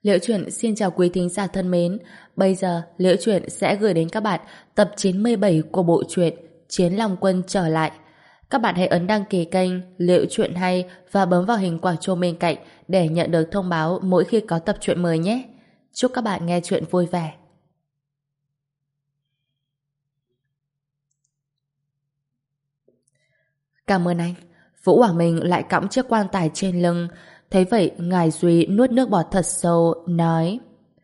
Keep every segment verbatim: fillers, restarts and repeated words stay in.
Liễu Chuyện xin chào quý thính giả thân mến. Bây giờ Liễu Chuyện sẽ gửi đến các bạn tập chín mươi bảy của bộ truyện Chiến Long Quân trở lại. Các bạn hãy ấn đăng ký kênh Liễu Chuyện hay và bấm vào hình quả chuông bên cạnh để nhận được thông báo mỗi khi có tập truyện mới nhé. Chúc các bạn nghe truyện vui vẻ. Cảm ơn anh. Vũ Hoàng Minh lại cõng chiếc quan tài trên lưng. Thấy vậy, Ngài Duy nuốt nước bọt thật sâu, nói: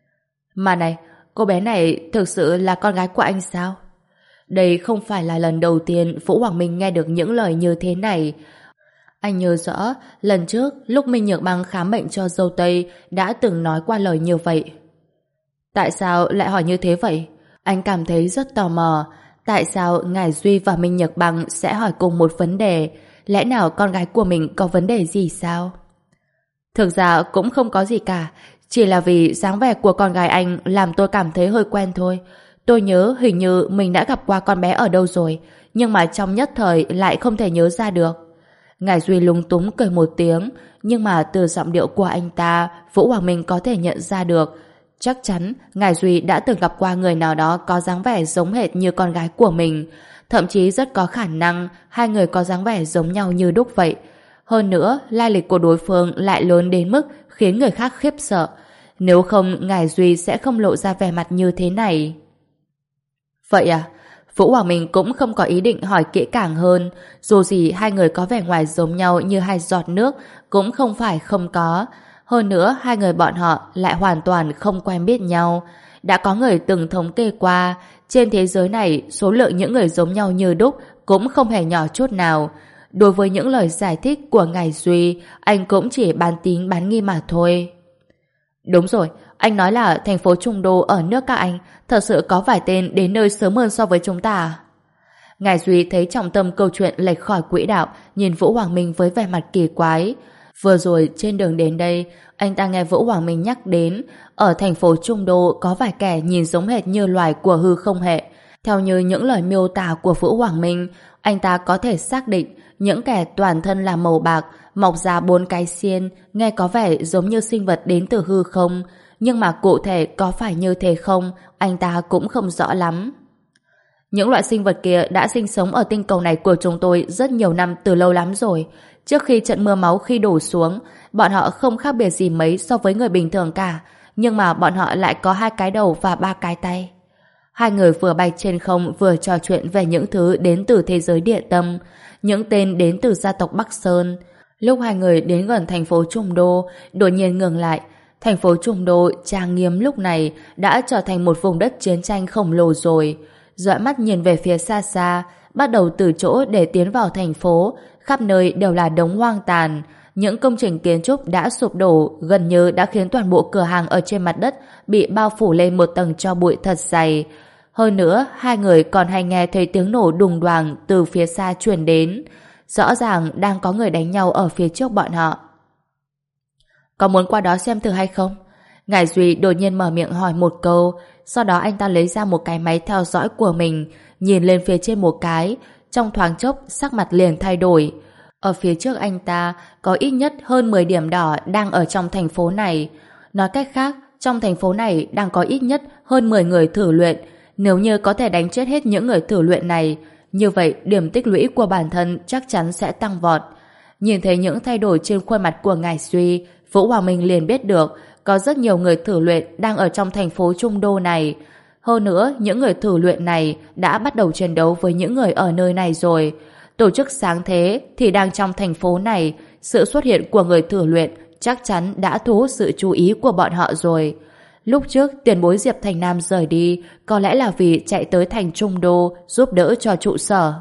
Mà này, cô bé này thực sự là con gái của anh sao? Đây không phải là lần đầu tiên Vũ Hoàng Minh nghe được những lời như thế này. Anh nhớ rõ, lần trước lúc Minh Nhược Băng khám bệnh cho dâu Tây đã từng nói qua lời như vậy. Tại sao lại hỏi như thế vậy? Anh cảm thấy rất tò mò. Tại sao Ngài Duy và Minh Nhược Băng sẽ hỏi cùng một vấn đề? Lẽ nào con gái của mình có vấn đề gì sao? Thực ra cũng không có gì cả, chỉ là vì dáng vẻ của con gái anh làm tôi cảm thấy hơi quen thôi. Tôi nhớ hình như mình đã gặp qua con bé ở đâu rồi, nhưng mà trong nhất thời lại không thể nhớ ra được. Ngài Duy lúng túng cười một tiếng, nhưng mà từ giọng điệu của anh ta, Vũ Hoàng Minh có thể nhận ra được. Chắc chắn Ngài Duy đã từng gặp qua người nào đó có dáng vẻ giống hệt như con gái của mình. Thậm chí rất có khả năng hai người có dáng vẻ giống nhau như đúc vậy. Hơn nữa, lai lịch của đối phương lại lớn đến mức khiến người khác khiếp sợ. Nếu không, Ngài Duy sẽ không lộ ra vẻ mặt như thế này. Vậy à? Vũ Hoàng Minh cũng không có ý định hỏi kỹ càng hơn. Dù gì hai người có vẻ ngoài giống nhau như hai giọt nước cũng không phải không có. Hơn nữa, hai người bọn họ lại hoàn toàn không quen biết nhau. Đã có người từng thống kê qua, trên thế giới này số lượng những người giống nhau như đúc cũng không hề nhỏ chút nào. Đối với những lời giải thích của Ngài Duy, anh cũng chỉ bán tín bán nghi mà thôi. Đúng rồi, anh nói là thành phố Trung Đô ở nước các anh thật sự có vài tên đến nơi sớm hơn so với chúng ta à? Ngài Duy thấy trọng tâm câu chuyện lệch khỏi quỹ đạo, nhìn Vũ Hoàng Minh với vẻ mặt kỳ quái. Vừa rồi trên đường đến đây, anh ta nghe Vũ Hoàng Minh nhắc đến ở thành phố Trung Đô có vài kẻ nhìn giống hệt như loài của hư không hệ. Theo như những lời miêu tả của Vũ Hoàng Minh, anh ta có thể xác định những kẻ toàn thân là màu bạc, mọc ra bốn cái xiên, nghe có vẻ giống như sinh vật đến từ hư không, nhưng mà cụ thể có phải như thế không, anh ta cũng không rõ lắm. Những loại sinh vật kia đã sinh sống ở tinh cầu này của chúng tôi rất nhiều năm, từ lâu lắm rồi. Trước khi trận mưa máu khi đổ xuống, bọn họ không khác biệt gì mấy so với người bình thường cả, nhưng mà bọn họ lại có hai cái đầu và ba cái tay. Hai người vừa bay trên không vừa trò chuyện về những thứ đến từ thế giới địa tâm, những tên đến từ gia tộc Bắc Sơn. Lúc hai người đến gần thành phố Trung Đô, đột nhiên ngừng lại. Thành phố Trung Đô trang nghiêm lúc này đã trở thành một vùng đất chiến tranh khổng lồ rồi. Dõi mắt nhìn về phía xa xa, bắt đầu từ chỗ để tiến vào thành phố, khắp nơi đều là đống hoang tàn. Những công trình kiến trúc đã sụp đổ gần như đã khiến toàn bộ cửa hàng ở trên mặt đất bị bao phủ lên một tầng tro bụi thật dày. Hơn nữa, hai người còn hay nghe thấy tiếng nổ đùng đoàng từ phía xa truyền đến. Rõ ràng đang có người đánh nhau ở phía trước bọn họ. Có muốn qua đó xem thử hay không? Ngài Duy đột nhiên mở miệng hỏi một câu, sau đó anh ta lấy ra một cái máy theo dõi của mình, nhìn lên phía trên một cái, trong thoáng chốc sắc mặt liền thay đổi. Ở phía trước anh ta có ít nhất hơn mười điểm đỏ đang ở trong thành phố này. Nói cách khác, trong thành phố này đang có ít nhất hơn mười người thử luyện. Nếu như có thể đánh chết hết những người thử luyện này, như vậy điểm tích lũy của bản thân chắc chắn sẽ tăng vọt. Nhìn thấy những thay đổi trên khuôn mặt của Ngài Duy, Vũ Hoàng Minh liền biết được có rất nhiều người thử luyện đang ở trong thành phố Trung Đô này. Hơn nữa, những người thử luyện này đã bắt đầu chiến đấu với những người ở nơi này rồi. Tổ chức sáng thế thì đang trong thành phố này, sự xuất hiện của người thử luyện chắc chắn đã thu hút sự chú ý của bọn họ rồi. Lúc trước tiền bối Diệp Thành Nam rời đi có lẽ là vì chạy tới thành Trung Đô giúp đỡ cho trụ sở.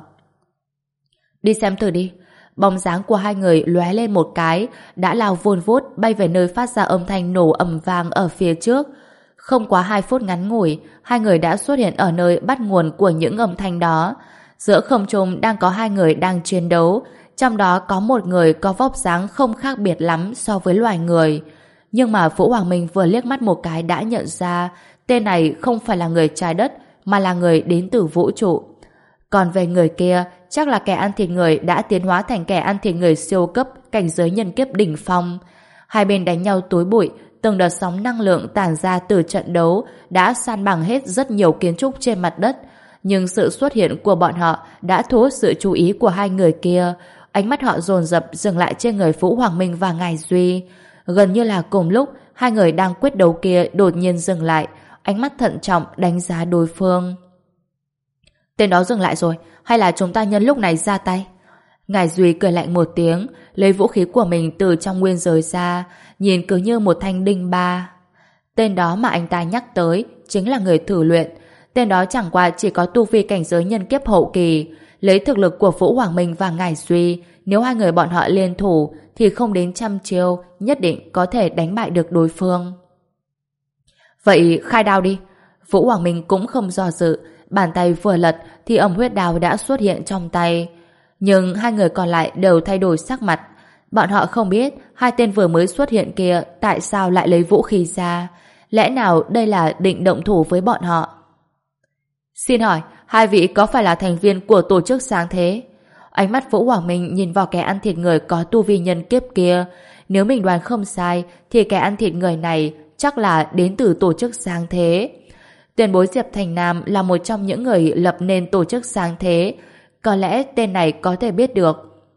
Đi xem thử đi. Bóng dáng của hai người lóe lên một cái, đã lao vun vút bay về nơi phát ra âm thanh nổ ầm vang ở phía trước. Không quá hai phút ngắn ngủi, hai người đã xuất hiện ở nơi bắt nguồn của những âm thanh đó. Giữa không trung đang có hai người đang chiến đấu, trong đó có một người có vóc dáng không khác biệt lắm so với loài người. Nhưng mà Vũ Hoàng Minh vừa liếc mắt một cái đã nhận ra tên này không phải là người trái đất mà là người đến từ vũ trụ. Còn về người kia, chắc là kẻ ăn thịt người đã tiến hóa thành kẻ ăn thịt người siêu cấp cảnh giới nhân kiếp đỉnh phong. Hai bên đánh nhau túi bụi, từng đợt sóng năng lượng tản ra từ trận đấu đã san bằng hết rất nhiều kiến trúc trên mặt đất. Nhưng sự xuất hiện của bọn họ đã thu hút sự chú ý của hai người kia. Ánh mắt họ dồn dập dừng lại trên người Vũ Hoàng Minh và Ngải Duy. Gần như là cùng lúc, hai người đang quyết đấu kia đột nhiên dừng lại, ánh mắt thận trọng đánh giá đối phương. Tên đó dừng lại rồi, hay là chúng ta nhân lúc này ra tay? Ngải Duy cười lạnh một tiếng, lấy vũ khí của mình từ trong nguyên giới ra, nhìn cứ như một thanh đinh ba. Tên đó mà anh ta nhắc tới chính là người thử luyện. Tên đó chẳng qua chỉ có tu vi cảnh giới nhân kiếp hậu kỳ. Lấy thực lực của Vũ Hoàng Minh và Ngải Duy, nếu hai người bọn họ liên thủ thì không đến trăm chiêu nhất định có thể đánh bại được đối phương. Vậy khai đao đi. Vũ Hoàng Minh cũng không do dự, bàn tay vừa lật thì ẩm huyết đao đã xuất hiện trong tay. Nhưng hai người còn lại đều thay đổi sắc mặt. Bọn họ không biết hai tên vừa mới xuất hiện kia tại sao lại lấy vũ khí ra. Lẽ nào đây là định động thủ với bọn họ? Xin hỏi, hai vị có phải là thành viên của tổ chức sáng thế? Ánh mắt Vũ Hoàng Minh nhìn vào kẻ ăn thịt người có tu vi nhân kiếp kia. Nếu mình đoán không sai thì kẻ ăn thịt người này chắc là đến từ tổ chức sáng thế. Tiền bối Diệp Thành Nam là một trong những người lập nên tổ chức sáng thế. Có lẽ tên này có thể biết được.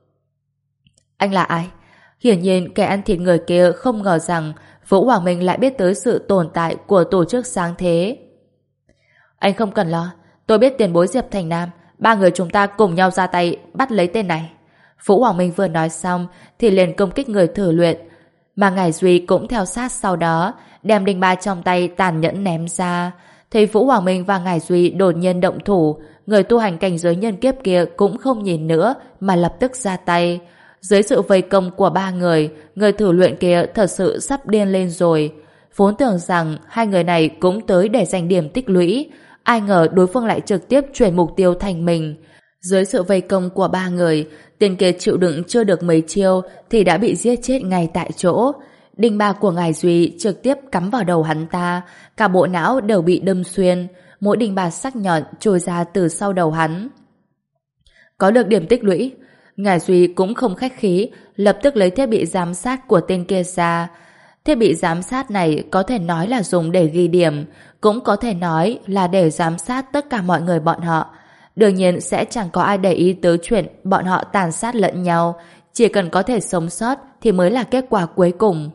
Anh là ai? Hiển nhiên kẻ ăn thịt người kia không ngờ rằng Vũ Hoàng Minh lại biết tới sự tồn tại của tổ chức sáng thế. Anh không cần lo, tôi biết tiền bối Diệp Thành Nam, ba người chúng ta cùng nhau ra tay bắt lấy tên này. Vũ Hoàng Minh vừa nói xong thì liền công kích người thử luyện, mà Ngải Duy cũng theo sát sau đó, đem đinh ba trong tay tàn nhẫn ném ra. Thấy Vũ Hoàng Minh và Ngải Duy đột nhiên động thủ, người tu hành cảnh giới nhân kiếp kia cũng không nhìn nữa mà lập tức ra tay. Dưới sự vây công của ba người, người thử luyện kia thật sự sắp điên lên rồi. Vốn tưởng rằng hai người này cũng tới để giành điểm tích lũy, ai ngờ đối phương lại trực tiếp chuyển mục tiêu thành mình. Dưới sự vây công của ba người, tên kia chịu đựng chưa được mấy chiêu thì đã bị giết chết ngay tại chỗ. Đinh ba của Ngải Duy trực tiếp cắm vào đầu hắn ta, cả bộ não đều bị đâm xuyên, mỗi đinh ba sắc nhọn trôi ra từ sau đầu hắn. Có được điểm tích lũy, Ngải Duy cũng không khách khí, lập tức lấy thiết bị giám sát của tên kia ra. Thiết bị giám sát này có thể nói là dùng để ghi điểm, cũng có thể nói là để giám sát tất cả mọi người bọn họ. Đương nhiên sẽ chẳng có ai để ý tới chuyện bọn họ tàn sát lẫn nhau, chỉ cần có thể sống sót thì mới là kết quả cuối cùng.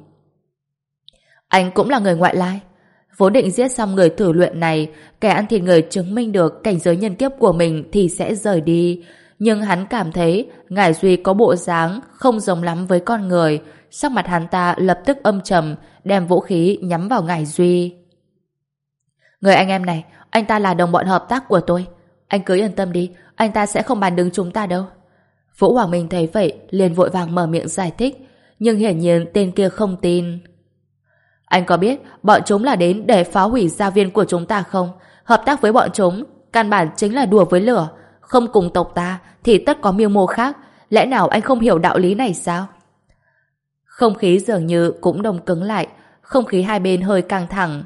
Anh cũng là người ngoại lai. Vốn định giết xong người thử luyện này, kẻ ăn thịt người chứng minh được cảnh giới nhân kiếp của mình thì sẽ rời đi. Nhưng hắn cảm thấy Ngải Duy có bộ dáng không giống lắm với con người. Sắc mặt hắn ta lập tức âm trầm, đem vũ khí nhắm vào Ngải Duy. Người anh em này, anh ta là đồng bọn hợp tác của tôi. Anh cứ yên tâm đi, anh ta sẽ không bàn đứng chúng ta đâu. Vũ Hoàng Minh thấy vậy liền vội vàng mở miệng giải thích, nhưng hiển nhiên tên kia không tin. Anh có biết bọn chúng là đến để phá hủy gia viên của chúng ta không? Hợp tác với bọn chúng căn bản chính là đùa với lửa. Không cùng tộc ta thì tất có mưu mô khác. Lẽ nào anh không hiểu đạo lý này sao? Không khí dường như cũng đông cứng lại, không khí hai bên hơi căng thẳng.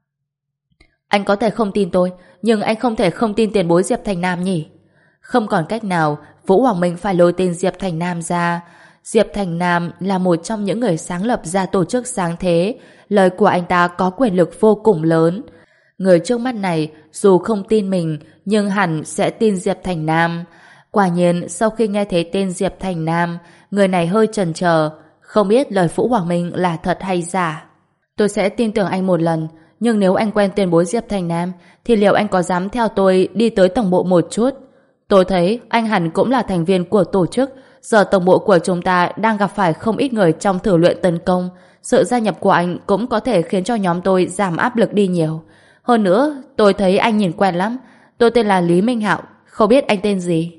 Anh có thể không tin tôi, nhưng anh không thể không tin tiền bối Diệp Thành Nam nhỉ? Không còn cách nào, Vũ Hoàng Minh phải lôi tên Diệp Thành Nam ra. Diệp Thành Nam là một trong những người sáng lập ra tổ chức sáng thế. Lời của anh ta có quyền lực vô cùng lớn. Người trước mắt này dù không tin mình nhưng hẳn sẽ tin Diệp Thành Nam. Quả nhiên sau khi nghe thấy tên Diệp Thành Nam, người này hơi chần chờ, không biết lời Vũ Hoàng Minh là thật hay giả. Tôi sẽ tin tưởng anh một lần, nhưng nếu anh quen tiền bối Diệp Thành Nam thì liệu anh có dám theo tôi đi tới tổng bộ một chút? Tôi thấy anh hẳn cũng là thành viên của tổ chức. Giờ tổng bộ của chúng ta đang gặp phải không ít người trong thử luyện tấn công. Sự gia nhập của anh cũng có thể khiến cho nhóm tôi giảm áp lực đi nhiều. Hơn nữa, tôi thấy anh nhìn quen lắm. Tôi tên là Lý Minh Hạo, không biết anh tên gì?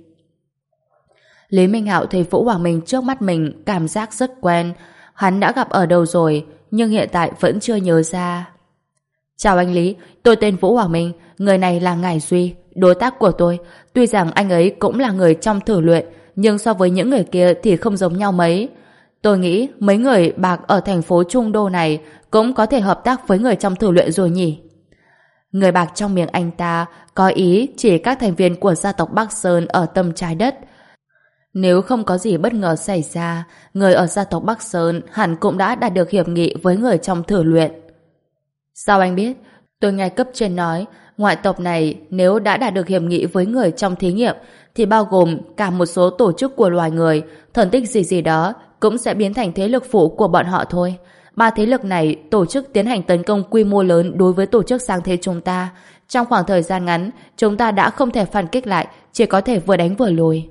Lý Minh Hạo thấy Vũ Hoàng Minh trước mắt mình cảm giác rất quen. Hắn đã gặp ở đâu rồi, nhưng hiện tại vẫn chưa nhớ ra. Chào anh Lý, tôi tên Vũ Hoàng Minh, người này là Ngải Duy, đối tác của tôi. Tuy rằng anh ấy cũng là người trong thử luyện, nhưng so với những người kia thì không giống nhau mấy. Tôi nghĩ mấy người bạc ở thành phố Trung Đô này cũng có thể hợp tác với người trong thử luyện rồi nhỉ? Người bạc trong miệng anh ta có ý chỉ các thành viên của gia tộc Bắc Sơn ở tâm trái đất. Nếu không có gì bất ngờ xảy ra, người ở gia tộc Bắc Sơn hẳn cũng đã đạt được hiệp nghị với người trong thử luyện. Sao anh biết? Tôi nghe cấp trên nói, ngoại tộc này nếu đã đạt được hiệp nghị với người trong thí nghiệm, thì bao gồm cả một số tổ chức của loài người, thần tích gì gì đó, cũng sẽ biến thành thế lực phụ của bọn họ thôi. Ba thế lực này tổ chức tiến hành tấn công quy mô lớn đối với tổ chức sáng thế chúng ta. Trong khoảng thời gian ngắn, chúng ta đã không thể phản kích lại, chỉ có thể vừa đánh vừa lùi.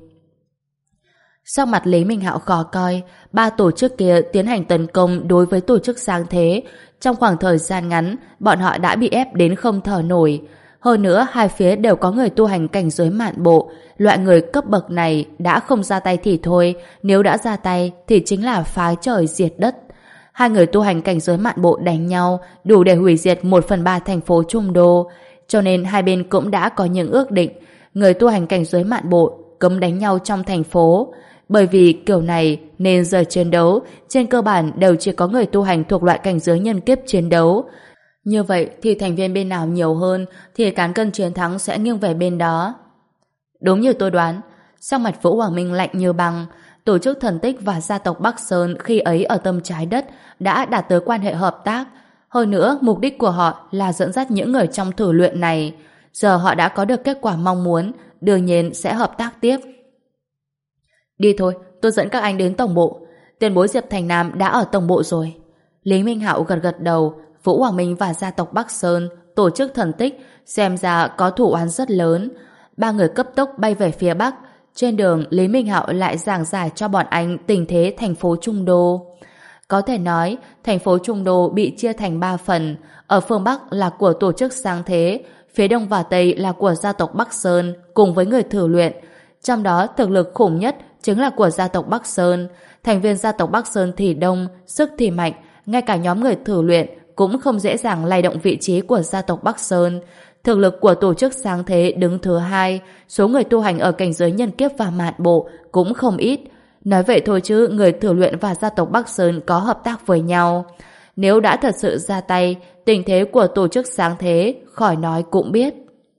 Sắc mặt Lý Minh Hạo khó coi, ba tổ chức kia tiến hành tấn công đối với tổ chức sáng thế. Trong khoảng thời gian ngắn, bọn họ đã bị ép đến không thở nổi. Hơn nữa, hai phía đều có người tu hành cảnh giới mạn bộ. Loại người cấp bậc này đã không ra tay thì thôi, nếu đã ra tay thì chính là phá trời diệt đất. Hai người tu hành cảnh giới mạn bộ đánh nhau đủ để hủy diệt một phần ba thành phố Trung Đô. Cho nên hai bên cũng đã có những ước định. Người tu hành cảnh giới mạn bộ cấm đánh nhau trong thành phố. Bởi vì kiểu này nên giờ chiến đấu trên cơ bản đều chỉ có người tu hành thuộc loại cảnh giới nhân kiếp chiến đấu. Như vậy thì thành viên bên nào nhiều hơn thì cán cân chiến thắng sẽ nghiêng về bên đó. Đúng như tôi đoán, sắc mặt Vũ Hoàng Minh lạnh như băng. Tổ chức thần tích và gia tộc Bắc Sơn khi ấy ở tâm trái đất đã đạt tới quan hệ hợp tác. Hơn nữa, mục đích của họ là dẫn dắt những người trong thử luyện này. Giờ họ đã có được kết quả mong muốn, đương nhiên sẽ hợp tác tiếp. Đi thôi, tôi dẫn các anh đến tổng bộ. Tiền bối Diệp Thành Nam đã ở tổng bộ rồi. Lý Minh Hạo gật gật đầu. Vũ Hoàng Minh và gia tộc Bắc Sơn tổ chức thần tích xem ra có thủ oán rất lớn. Ba người cấp tốc bay về phía Bắc. Trên đường, Lý Minh Hạo lại giảng giải cho bọn anh tình thế thành phố Trung Đô. Có thể nói, thành phố Trung Đô bị chia thành ba phần. Ở phương Bắc là của tổ chức sáng thế, phía Đông và Tây là của gia tộc Bắc Sơn cùng với người thử luyện. Trong đó, thực lực khủng nhất chính là của gia tộc Bắc Sơn. Thành viên gia tộc Bắc Sơn thì đông, sức thì mạnh, ngay cả nhóm người thử luyện cũng không dễ dàng lay động vị trí của gia tộc Bắc Sơn. Thực lực của tổ chức sáng thế đứng thứ hai, số người tu hành ở cảnh giới nhân kiếp và mạn bộ cũng không ít. Nói vậy thôi chứ người thử luyện và gia tộc Bắc Sơn có hợp tác với nhau. Nếu đã thật sự ra tay, tình thế của tổ chức sáng thế khỏi nói cũng biết.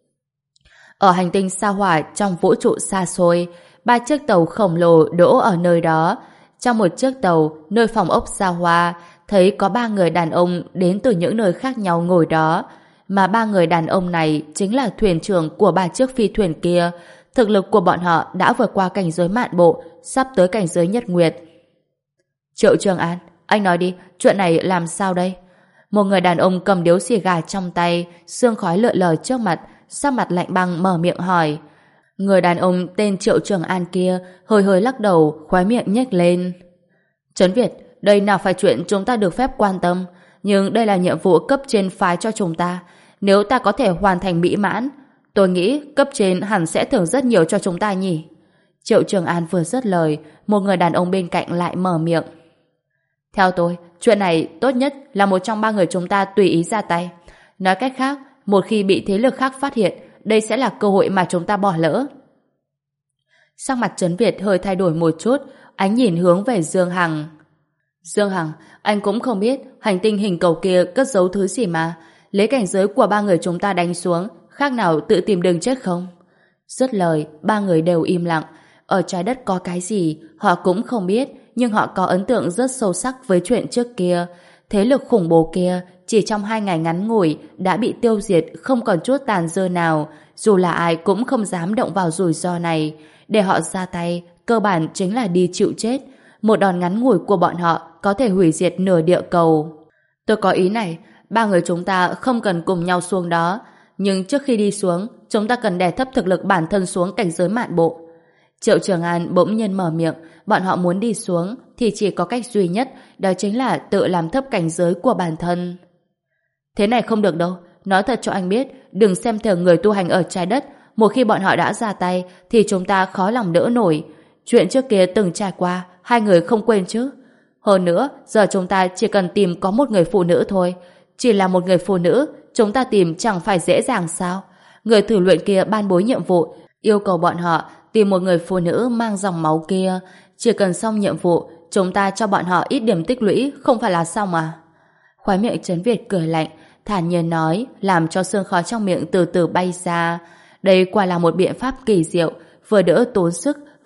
Ở hành tinh sao hỏa trong vũ trụ xa xôi, ba chiếc tàu khổng lồ đỗ ở nơi đó. Trong một chiếc tàu, nơi phòng ốc xa hoa, thấy có ba người đàn ông đến từ những nơi khác nhau ngồi đó. Mà ba người đàn ông này chính là thuyền trưởng của ba chiếc phi thuyền kia. Thực lực của bọn họ đã vượt qua cảnh giới mạn bộ, sắp tới cảnh giới nhật nguyệt. Triệu Trường An, anh nói đi, chuyện này làm sao đây? Một người đàn ông cầm điếu xì gà trong tay, sương khói lượn lờ trước mặt, sắc mặt lạnh băng mở miệng hỏi. Người đàn ông tên Triệu Trường An kia hơi hơi lắc đầu, khóe miệng nhếch lên. Trấn Việt, đây nào phải chuyện chúng ta được phép quan tâm, nhưng đây là nhiệm vụ cấp trên phái cho chúng ta. Nếu ta có thể hoàn thành mỹ mãn, tôi nghĩ cấp trên hẳn sẽ thưởng rất nhiều cho chúng ta nhỉ. Triệu Trường An vừa dứt lời, một người đàn ông bên cạnh lại mở miệng. Theo tôi, chuyện này tốt nhất là một trong ba người chúng ta tùy ý ra tay. Nói cách khác, một khi bị thế lực khác phát hiện, đây sẽ là cơ hội mà chúng ta bỏ lỡ. Sắc mặt Trấn Việt hơi thay đổi một chút, ánh nhìn hướng về Dương Hằng. Dương Hằng, anh cũng không biết hành tinh hình cầu kia cất giấu thứ gì mà. Lấy cảnh giới của ba người chúng ta đánh xuống, khác nào tự tìm đường chết không? Dứt lời, ba người đều im lặng. Ở trái đất có cái gì, họ cũng không biết, nhưng họ có ấn tượng rất sâu sắc với chuyện trước kia. Thế lực khủng bố kia, chỉ trong hai ngày ngắn ngủi, đã bị tiêu diệt không còn chút tàn dư nào. Dù là ai cũng không dám động vào rủi ro này. Để họ ra tay, cơ bản chính là đi chịu chết. Một đòn ngắn ngủi của bọn họ có thể hủy diệt nửa địa cầu. Tôi có ý này, ba người chúng ta không cần cùng nhau xuống đó, nhưng trước khi đi xuống, chúng ta cần đè thấp thực lực bản thân xuống cảnh giới mạn bộ. Triệu Trường An bỗng nhiên mở miệng, bọn họ muốn đi xuống thì chỉ có cách duy nhất, đó chính là tự làm thấp cảnh giới của bản thân. Thế này không được đâu, nói thật cho anh biết, đừng xem thường người tu hành ở trái đất, một khi bọn họ đã ra tay thì chúng ta khó lòng đỡ nổi. Chuyện trước kia từng trải qua, hai người không quên chứ. Hơn nữa, giờ chúng ta chỉ cần tìm có một người phụ nữ thôi. Chỉ là một người phụ nữ, chúng ta tìm chẳng phải dễ dàng sao? Người thử luyện kia ban bố nhiệm vụ, yêu cầu bọn họ tìm một người phụ nữ mang dòng máu kia. Chỉ cần xong nhiệm vụ, chúng ta cho bọn họ ít điểm tích lũy, không phải là xong à? Khóe miệng Trấn Việt cười lạnh, thản nhiên nói, làm cho sương khói trong miệng từ từ bay ra. Đây quả là một biện pháp kỳ diệu, vừa đỡ tốn sức,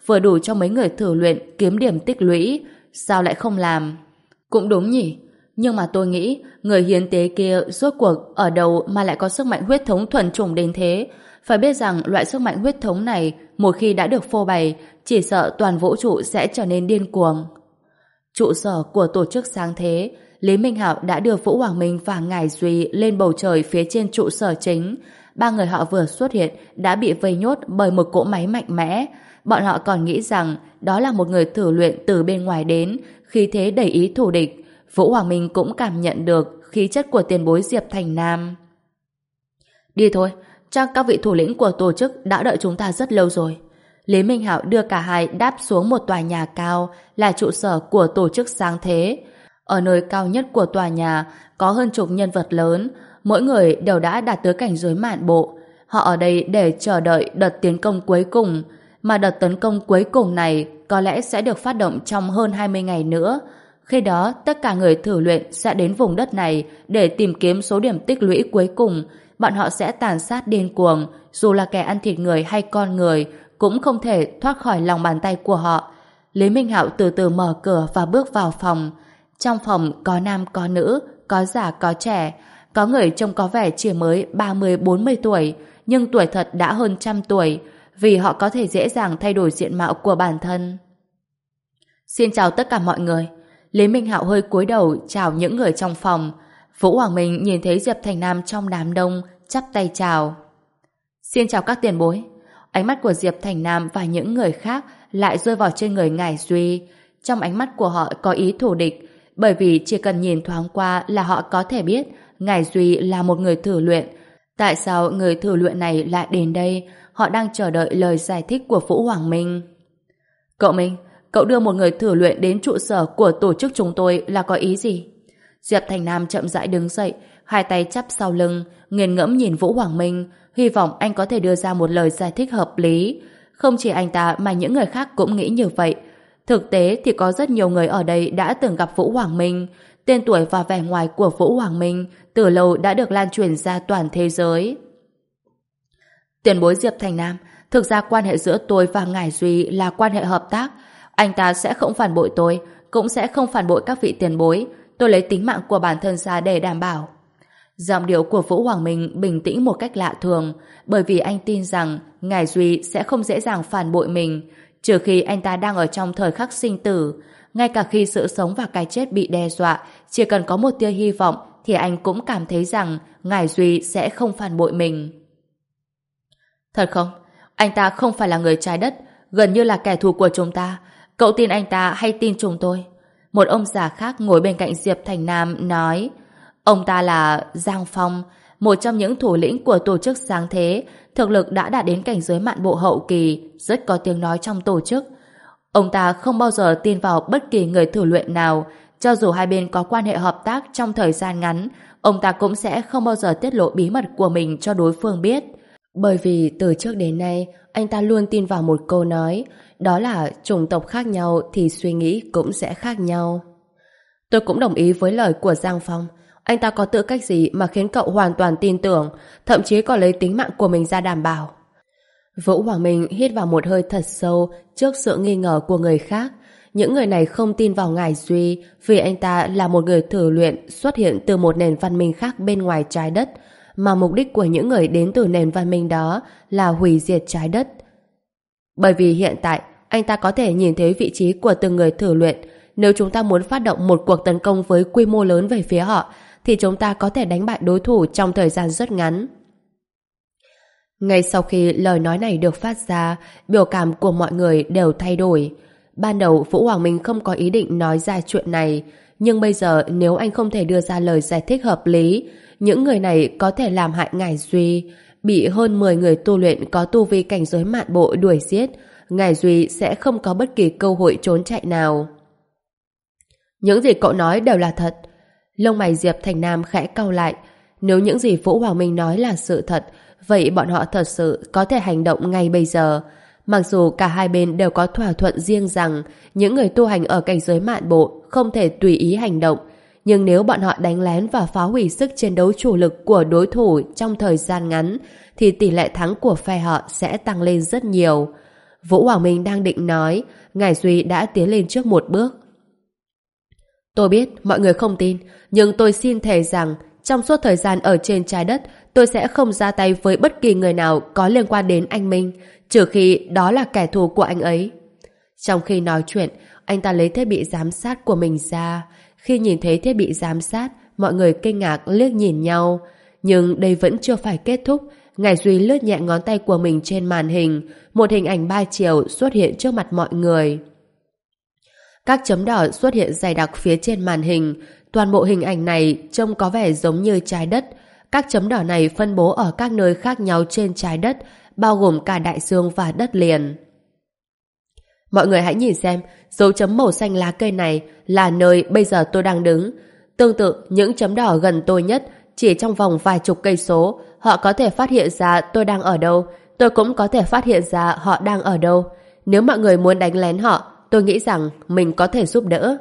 vừa đủ cho mấy người thử luyện kiếm điểm tích lũy, sao lại không làm? Cũng đúng nhỉ, nhưng mà tôi nghĩ người hiến tế kia rốt cuộc ở đâu mà lại có sức mạnh huyết thống thuần chủng đến thế. Phải biết rằng loại sức mạnh huyết thống này một khi đã được phô bày, chỉ sợ toàn vũ trụ sẽ trở nên điên cuồng. Trụ sở của tổ chức sáng thế, Lý Minh Hạo đã đưa Vũ Hoàng Minh và Ngải Duy lên bầu trời phía trên trụ sở chính. Ba người họ vừa xuất hiện đã bị vây nhốt bởi một cỗ máy mạnh mẽ. Bọn họ còn nghĩ rằng đó là một người thử luyện từ bên ngoài đến, khí thế đầy ý thù địch. Vũ Hoàng Minh cũng cảm nhận được khí chất của tiền bối Diệp Thành Nam. Đi thôi, chắc các vị thủ lĩnh của tổ chức đã đợi chúng ta rất lâu rồi. Lý Minh Hạo đưa cả hai đáp xuống một tòa nhà cao, là trụ sở của tổ chức sáng thế. Ở nơi cao nhất của tòa nhà có hơn chục nhân vật lớn, mỗi người đều đã đạt tới cảnh giới mạn bộ. Họ ở đây để chờ đợi đợt tiến công cuối cùng, mà đợt tấn công cuối cùng này có lẽ sẽ được phát động trong hơn hai mươi ngày nữa. Khi đó, tất cả người thử luyện sẽ đến vùng đất này để tìm kiếm số điểm tích lũy cuối cùng. Bọn họ sẽ tàn sát điên cuồng, dù là kẻ ăn thịt người hay con người, cũng không thể thoát khỏi lòng bàn tay của họ. Lý Minh Hạo từ từ mở cửa và bước vào phòng. Trong phòng có nam có nữ, có già có trẻ, có người trông có vẻ chỉ mới ba mươi bốn mươi tuổi, nhưng tuổi thật đã hơn trăm tuổi, vì họ có thể dễ dàng thay đổi diện mạo của bản thân. Xin chào tất cả mọi người. Lý Minh Hạo hơi cúi đầu chào những người trong phòng. Vũ Hoàng Minh nhìn thấy Diệp Thành Nam trong đám đông, chắp tay chào. Xin chào các tiền bối. Ánh mắt của Diệp Thành Nam và những người khác lại rơi vào trên người Ngải Duy. Trong ánh mắt của họ có ý thù địch, bởi vì chỉ cần nhìn thoáng qua là họ có thể biết Ngải Duy là một người thử luyện. Tại sao người thử luyện này lại đến đây? Họ đang chờ đợi lời giải thích của Vũ Hoàng Minh. Cậu Minh, cậu đưa một người thử luyện đến trụ sở của tổ chức chúng tôi là có ý gì? Diệp Thành Nam chậm rãi đứng dậy, hai tay chắp sau lưng, nghiền ngẫm nhìn Vũ Hoàng Minh, hy vọng anh có thể đưa ra một lời giải thích hợp lý. Không chỉ anh ta mà những người khác cũng nghĩ như vậy. Thực tế thì có rất nhiều người ở đây đã từng gặp Vũ Hoàng Minh. Tên tuổi và vẻ ngoài của Vũ Hoàng Minh từ lâu đã được lan truyền ra toàn thế giới. Tiền bối Diệp Thành Nam, thực ra quan hệ giữa tôi và Ngải Duy là quan hệ hợp tác. Anh ta sẽ không phản bội tôi, cũng sẽ không phản bội các vị tiền bối. Tôi lấy tính mạng của bản thân ra để đảm bảo. Giọng điệu của Vũ Hoàng Minh bình tĩnh một cách lạ thường, bởi vì anh tin rằng Ngải Duy sẽ không dễ dàng phản bội mình, trừ khi anh ta đang ở trong thời khắc sinh tử. Ngay cả khi sự sống và cái chết bị đe dọa, chỉ cần có một tia hy vọng thì anh cũng cảm thấy rằng Ngải Duy sẽ không phản bội mình. Thật không? Anh ta không phải là người trái đất, gần như là kẻ thù của chúng ta. Cậu tin anh ta hay tin chúng tôi? Một ông già khác ngồi bên cạnh Diệp Thành Nam nói. Ông ta là Giang Phong, một trong những thủ lĩnh của tổ chức sáng thế, thực lực đã đạt đến cảnh giới mạn bộ hậu kỳ, rất có tiếng nói trong tổ chức. Ông ta không bao giờ tin vào bất kỳ người thử luyện nào, cho dù hai bên có quan hệ hợp tác trong thời gian ngắn, ông ta cũng sẽ không bao giờ tiết lộ bí mật của mình cho đối phương biết. Bởi vì từ trước đến nay, anh ta luôn tin vào một câu nói, đó là chủng tộc khác nhau thì suy nghĩ cũng sẽ khác nhau. Tôi cũng đồng ý với lời của Giang Phong. Anh ta có tư cách gì mà khiến cậu hoàn toàn tin tưởng, thậm chí còn lấy tính mạng của mình ra đảm bảo? Vũ Hoàng Minh hít vào một hơi thật sâu trước sự nghi ngờ của người khác. Những người này không tin vào Ngải Duy vì anh ta là một người thử luyện xuất hiện từ một nền văn minh khác bên ngoài trái đất, mà mục đích của những người đến từ nền văn minh đó là hủy diệt trái đất. Bởi vì hiện tại anh ta có thể nhìn thấy vị trí của từng người thử luyện. Nếu chúng ta muốn phát động một cuộc tấn công với quy mô lớn về phía họ thì chúng ta có thể đánh bại đối thủ trong thời gian rất ngắn. Ngay sau khi lời nói này được phát ra, biểu cảm của mọi người đều thay đổi. Ban đầu Vũ Hoàng Minh không có ý định nói ra chuyện này, nhưng bây giờ nếu anh không thể đưa ra lời giải thích hợp lý, những người này có thể làm hại Ngải Duy. Bị hơn mười người tu luyện có tu vi cảnh giới mạn bộ đuổi giết, Ngải Duy sẽ không có bất kỳ cơ hội trốn chạy nào. Những gì cậu nói đều là thật. Lông mày Diệp Thành Nam khẽ cau lại. Nếu những gì Vũ Hoàng Minh nói là sự thật, vậy bọn họ thật sự có thể hành động ngay bây giờ. Mặc dù cả hai bên đều có thỏa thuận riêng rằng những người tu hành ở cảnh giới mạn bộ không thể tùy ý hành động, nhưng nếu bọn họ đánh lén và phá hủy sức chiến đấu chủ lực của đối thủ trong thời gian ngắn, thì tỷ lệ thắng của phe họ sẽ tăng lên rất nhiều. Vũ Hoàng Minh đang định nói, Ngải Duy đã tiến lên trước một bước. Tôi biết mọi người không tin, nhưng tôi xin thề rằng trong suốt thời gian ở trên trái đất, tôi sẽ không ra tay với bất kỳ người nào có liên quan đến anh Minh, trừ khi đó là kẻ thù của anh ấy. Trong khi nói chuyện, anh ta lấy thiết bị giám sát của mình ra. Khi nhìn thấy thiết bị giám sát, mọi người kinh ngạc liếc nhìn nhau. Nhưng đây vẫn chưa phải kết thúc. Ngải Duy lướt nhẹ ngón tay của mình trên màn hình. Một hình ảnh ba chiều xuất hiện trước mặt mọi người. Các chấm đỏ xuất hiện dày đặc phía trên màn hình. Toàn bộ hình ảnh này trông có vẻ giống như trái đất. Các chấm đỏ này phân bố ở các nơi khác nhau trên trái đất, bao gồm cả đại dương và đất liền. Mọi người hãy nhìn xem, dấu chấm màu xanh lá cây này là nơi bây giờ tôi đang đứng. Tương tự, những chấm đỏ gần tôi nhất, chỉ trong vòng vài chục cây số, họ có thể phát hiện ra tôi đang ở đâu. Tôi cũng có thể phát hiện ra họ đang ở đâu. Nếu mọi người muốn đánh lén họ, tôi nghĩ rằng mình có thể giúp đỡ.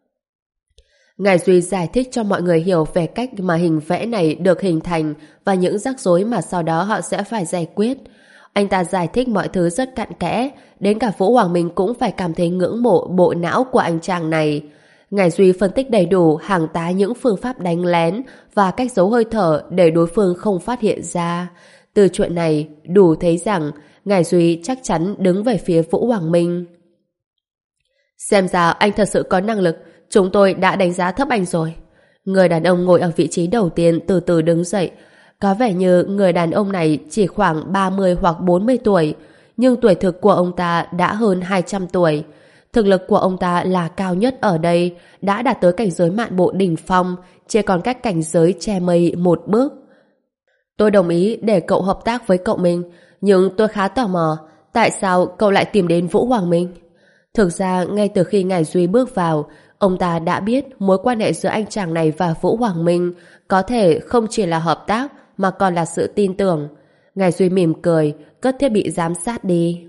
Ngải Duy giải thích cho mọi người hiểu về cách mà hình vẽ này được hình thành và những rắc rối mà sau đó họ sẽ phải giải quyết. Anh ta giải thích mọi thứ rất cặn kẽ, đến cả Vũ Hoàng Minh cũng phải cảm thấy ngưỡng mộ bộ não của anh chàng này. Ngải Duy phân tích đầy đủ hàng tá những phương pháp đánh lén và cách giấu hơi thở để đối phương không phát hiện ra. Từ chuyện này, đủ thấy rằng Ngải Duy chắc chắn đứng về phía Vũ Hoàng Minh. Xem ra anh thật sự có năng lực, chúng tôi đã đánh giá thấp anh rồi. Người đàn ông ngồi ở vị trí đầu tiên từ từ đứng dậy. Có vẻ như người đàn ông này chỉ khoảng ba mươi hoặc bốn mươi tuổi, nhưng tuổi thực của ông ta đã hơn hai trăm tuổi. Thực lực của ông ta là cao nhất ở đây, đã đạt tới cảnh giới mạn bộ đỉnh phong, chỉ còn cách cảnh giới che mây một bước. Tôi đồng ý để cậu hợp tác với cậu mình, nhưng tôi khá tò mò, tại sao cậu lại tìm đến Vũ Hoàng Minh? Thực ra, ngay từ khi Ngải Duy bước vào, ông ta đã biết mối quan hệ giữa anh chàng này và Vũ Hoàng Minh có thể không chỉ là hợp tác, mà còn là sự tin tưởng. Ngải Duy mỉm cười, cất thiết bị giám sát đi.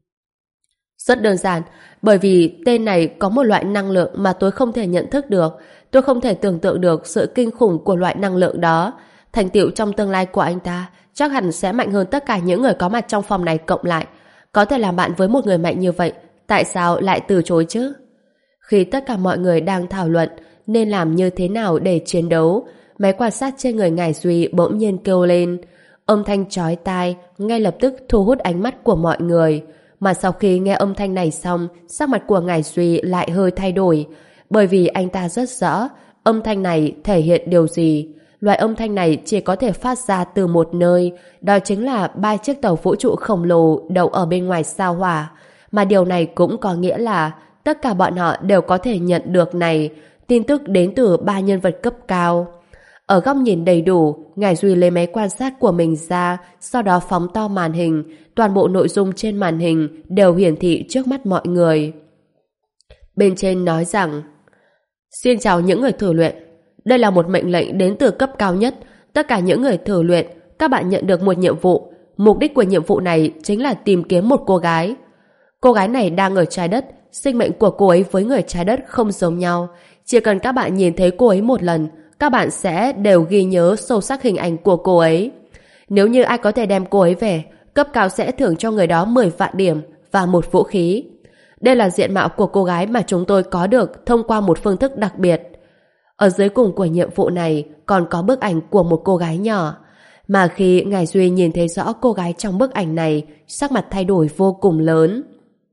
Rất đơn giản, bởi vì tên này có một loại năng lượng mà tôi không thể nhận thức được. Tôi không thể tưởng tượng được sự kinh khủng của loại năng lượng đó. Thành tựu trong tương lai của anh ta chắc hẳn sẽ mạnh hơn tất cả những người có mặt trong phòng này cộng lại. Có thể làm bạn với một người mạnh như vậy, tại sao lại từ chối chứ? Khi tất cả mọi người đang thảo luận nên làm như thế nào để chiến đấu, máy quan sát trên người Ngải Duy bỗng nhiên kêu lên. Âm thanh chói tai ngay lập tức thu hút ánh mắt của mọi người. Mà sau khi nghe âm thanh này xong, sắc mặt của Ngải Duy lại hơi thay đổi, bởi vì anh ta rất rõ âm thanh này thể hiện điều gì. Loại âm thanh này chỉ có thể phát ra từ một nơi, đó chính là ba chiếc tàu vũ trụ khổng lồ đậu ở bên ngoài sao Hỏa. Mà điều này cũng có nghĩa là tất cả bọn họ đều có thể nhận được này, tin tức đến từ ba nhân vật cấp cao. Ở góc nhìn đầy đủ, Ngải Duy lấy máy quan sát của mình ra, sau đó phóng to màn hình. Toàn bộ nội dung trên màn hình đều hiển thị trước mắt mọi người. Bên trên nói rằng: Xin chào những người thử luyện. Đây là một mệnh lệnh đến từ cấp cao nhất. Tất cả những người thử luyện, các bạn nhận được một nhiệm vụ. Mục đích của nhiệm vụ này chính là tìm kiếm một cô gái. Cô gái này đang ở trái đất. Sinh mệnh của cô ấy với người trái đất không giống nhau. Chỉ cần các bạn nhìn thấy cô ấy một lần, các bạn sẽ đều ghi nhớ sâu sắc hình ảnh của cô ấy. Nếu như ai có thể đem cô ấy về, cấp cao sẽ thưởng cho người đó mười vạn điểm và một vũ khí. Đây là diện mạo của cô gái mà chúng tôi có được thông qua một phương thức đặc biệt. Ở dưới cùng của nhiệm vụ này còn có bức ảnh của một cô gái nhỏ. Mà khi Ngải Duy nhìn thấy rõ cô gái trong bức ảnh này, sắc mặt thay đổi vô cùng lớn.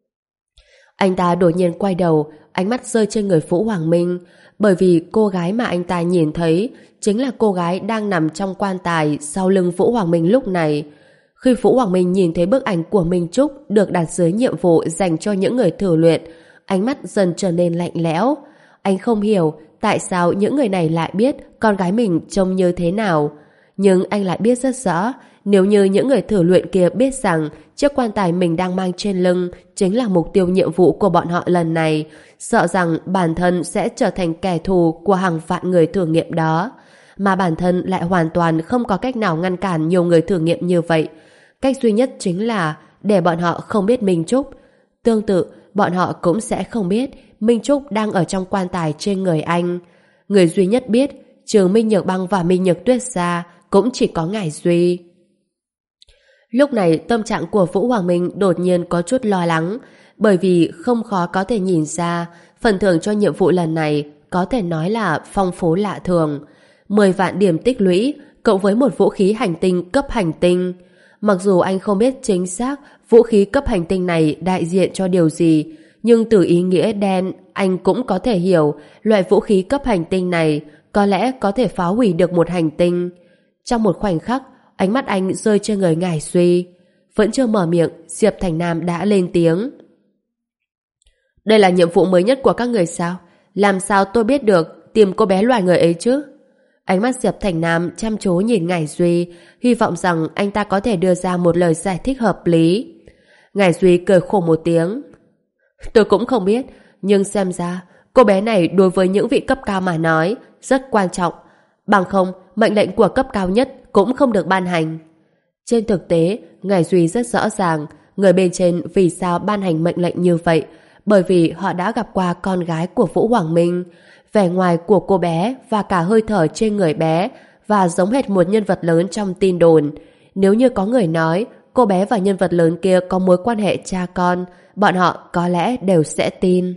Anh ta đột nhiên quay đầu, ánh mắt rơi trên người Vũ Hoàng Minh, bởi vì cô gái mà anh ta nhìn thấy chính là cô gái đang nằm trong quan tài sau lưng Vũ Hoàng Minh lúc này. Khi Vũ Hoàng Minh nhìn thấy bức ảnh của Minh Trúc được đặt dưới nhiệm vụ dành cho những người thử luyện, ánh mắt dần trở nên lạnh lẽo. Anh không hiểu tại sao những người này lại biết con gái mình trông như thế nào. Nhưng anh lại biết rất rõ, nếu như những người thử luyện kia biết rằng chiếc quan tài mình đang mang trên lưng chính là mục tiêu nhiệm vụ của bọn họ lần này, sợ rằng bản thân sẽ trở thành kẻ thù của hàng vạn người thử nghiệm đó. Mà bản thân lại hoàn toàn không có cách nào ngăn cản nhiều người thử nghiệm như vậy. Cách duy nhất chính là để bọn họ không biết Minh Trúc. Tương tự, bọn họ cũng sẽ không biết Minh Trúc đang ở trong quan tài trên người anh. Người duy nhất biết, trừ Minh Nhược Băng và Minh Nhược Tuyết ra, cũng chỉ có Ngải Duy. Lúc này tâm trạng của Vũ Hoàng Minh đột nhiên có chút lo lắng, bởi vì không khó có thể nhìn ra phần thưởng cho nhiệm vụ lần này có thể nói là phong phú lạ thường. mười vạn điểm tích lũy cộng với một vũ khí hành tinh cấp hành tinh. Mặc dù anh không biết chính xác vũ khí cấp hành tinh này đại diện cho điều gì, nhưng từ ý nghĩa đen anh cũng có thể hiểu loại vũ khí cấp hành tinh này có lẽ có thể phá hủy được một hành tinh. Trong một khoảnh khắc, ánh mắt anh rơi trên người Ngải Duy. Vẫn chưa mở miệng, Diệp Thành Nam đã lên tiếng. Đây là nhiệm vụ mới nhất của các người sao? Làm sao tôi biết được tìm cô bé loài người ấy chứ? Ánh mắt Diệp Thành Nam chăm chú nhìn Ngải Duy, hy vọng rằng anh ta có thể đưa ra một lời giải thích hợp lý. Ngải Duy cười khổ một tiếng. Tôi cũng không biết, nhưng xem ra cô bé này đối với những vị cấp cao mà nói rất quan trọng. Bằng không, mệnh lệnh của cấp cao nhất cũng không được ban hành. Trên thực tế, Ngải Duy rất rõ ràng người bên trên vì sao ban hành mệnh lệnh như vậy, bởi vì họ đã gặp qua con gái của Vũ Hoàng Minh. Vẻ ngoài của cô bé và cả hơi thở trên người bé và giống hệt một nhân vật lớn trong tin đồn. Nếu như có người nói cô bé và nhân vật lớn kia có mối quan hệ cha con, bọn họ có lẽ đều sẽ tin.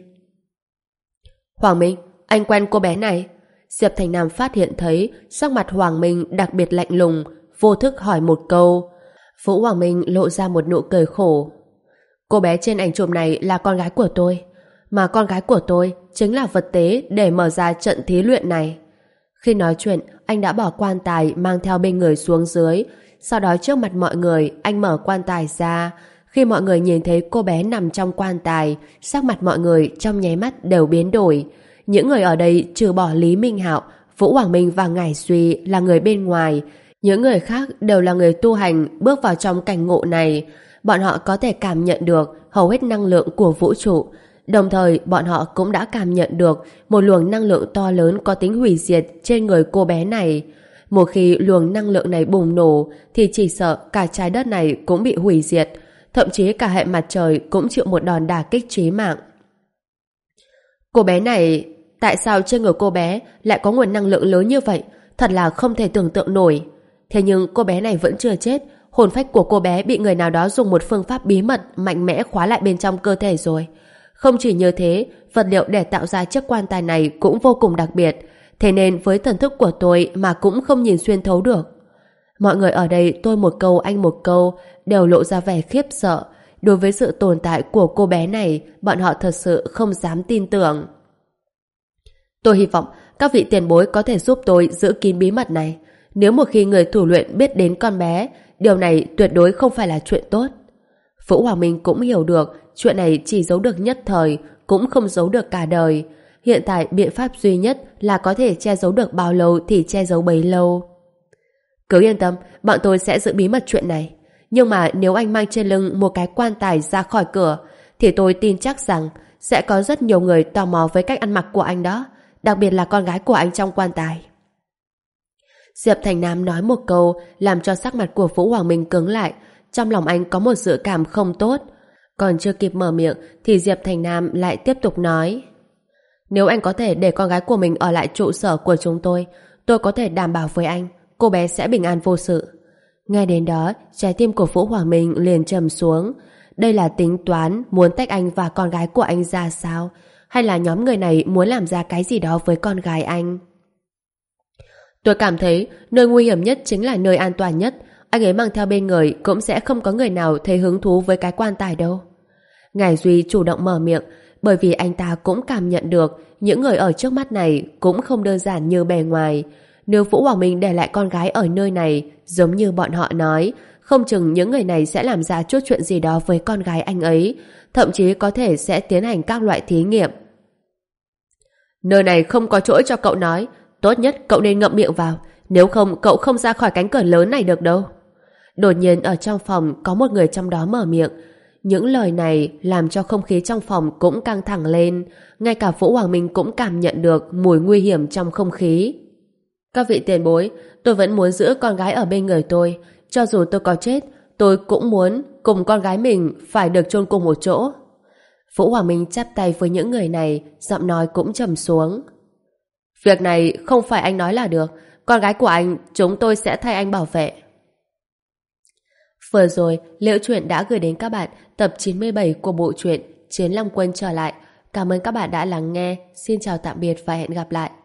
Hoàng Minh, anh quen cô bé này? Diệp Thành Nam phát hiện thấy sắc mặt Hoàng Minh đặc biệt lạnh lùng, vô thức hỏi một câu. Vũ Hoàng Minh lộ ra một nụ cười khổ. Cô bé trên ảnh chụp này là con gái của tôi, mà con gái của tôi chính là vật tế để mở ra trận thí luyện này. Khi nói chuyện, anh đã bỏ quan tài mang theo bên người xuống dưới, sau đó trước mặt mọi người anh mở quan tài ra. Khi mọi người nhìn thấy cô bé nằm trong quan tài, sắc mặt mọi người trong nháy mắt đều biến đổi. Những người ở đây trừ bỏ Lý Minh Hạo, Vũ Hoàng Minh và Ngải Duy là người bên ngoài, những người khác đều là người tu hành bước vào trong cảnh ngộ này. Bọn họ có thể cảm nhận được hầu hết năng lượng của vũ trụ, đồng thời bọn họ cũng đã cảm nhận được một luồng năng lượng to lớn có tính hủy diệt trên người cô bé này. Một khi luồng năng lượng này bùng nổ thì chỉ sợ cả trái đất này cũng bị hủy diệt, thậm chí cả hệ mặt trời cũng chịu một đòn đả kích chí mạng. Cô bé này, tại sao trên người cô bé lại có nguồn năng lượng lớn như vậy? Thật là không thể tưởng tượng nổi. Thế nhưng cô bé này vẫn chưa chết, hồn phách của cô bé bị người nào đó dùng một phương pháp bí mật mạnh mẽ khóa lại bên trong cơ thể rồi. Không chỉ như thế, vật liệu để tạo ra chiếc quan tài này cũng vô cùng đặc biệt, thế nên với thần thức của tôi mà cũng không nhìn xuyên thấu được. Mọi người ở đây tôi một câu anh một câu đều lộ ra vẻ khiếp sợ. Đối với sự tồn tại của cô bé này, bọn họ thật sự không dám tin tưởng. Tôi hy vọng các vị tiền bối có thể giúp tôi giữ kín bí mật này. Nếu một khi người thủ luyện biết đến con bé, điều này tuyệt đối không phải là chuyện tốt. Vũ Hoàng Minh cũng hiểu được chuyện này chỉ giấu được nhất thời, cũng không giấu được cả đời. Hiện tại biện pháp duy nhất là có thể che giấu được bao lâu thì che giấu bấy lâu. Cứ yên tâm, bọn tôi sẽ giữ bí mật chuyện này. Nhưng mà nếu anh mang trên lưng một cái quan tài ra khỏi cửa, thì tôi tin chắc rằng sẽ có rất nhiều người tò mò với cách ăn mặc của anh đó, đặc biệt là con gái của anh trong quan tài. Diệp Thành Nam nói một câu làm cho sắc mặt của Vũ Hoàng Minh cứng lại. Trong lòng anh có một dự cảm không tốt. Còn chưa kịp mở miệng thì Diệp Thành Nam lại tiếp tục nói: Nếu anh có thể để con gái của mình ở lại trụ sở của chúng tôi, tôi có thể đảm bảo với anh cô bé sẽ bình an vô sự. Nghe đến đó, trái tim của Vũ Hoàng Minh liền trầm xuống. Đây là tính toán muốn tách anh và con gái của anh ra sao? Hay là nhóm người này muốn làm ra cái gì đó với con gái anh? Tôi cảm thấy nơi nguy hiểm nhất chính là nơi an toàn nhất. Anh ấy mang theo bên người cũng sẽ không có người nào thấy hứng thú với cái quan tài đâu. Ngải Duy chủ động mở miệng, bởi vì anh ta cũng cảm nhận được những người ở trước mắt này cũng không đơn giản như bề ngoài. Nếu Vũ Hoàng Minh để lại con gái ở nơi này, giống như bọn họ nói, không chừng những người này sẽ làm ra chút chuyện gì đó với con gái anh ấy, thậm chí có thể sẽ tiến hành các loại thí nghiệm. Nơi này không có chỗ cho cậu nói, tốt nhất cậu nên ngậm miệng vào, nếu không cậu không ra khỏi cánh cửa lớn này được đâu. Đột nhiên ở trong phòng có một người trong đó mở miệng. Những lời này làm cho không khí trong phòng cũng căng thẳng lên. Ngay cả Vũ Hoàng Minh cũng cảm nhận được mùi nguy hiểm trong không khí. Các vị tiền bối, tôi vẫn muốn giữ con gái ở bên người tôi. Cho dù tôi có chết, tôi cũng muốn cùng con gái mình phải được chôn cùng một chỗ. Vũ Hoàng Minh chắp tay với những người này, giọng nói cũng trầm xuống. Việc này không phải anh nói là được. Con gái của anh, chúng tôi sẽ thay anh bảo vệ. Vừa rồi, Liễu Chuyện đã gửi đến các bạn tập chín mươi bảy của bộ truyện Chiến Long Quân trở lại. Cảm ơn các bạn đã lắng nghe. Xin chào tạm biệt và hẹn gặp lại.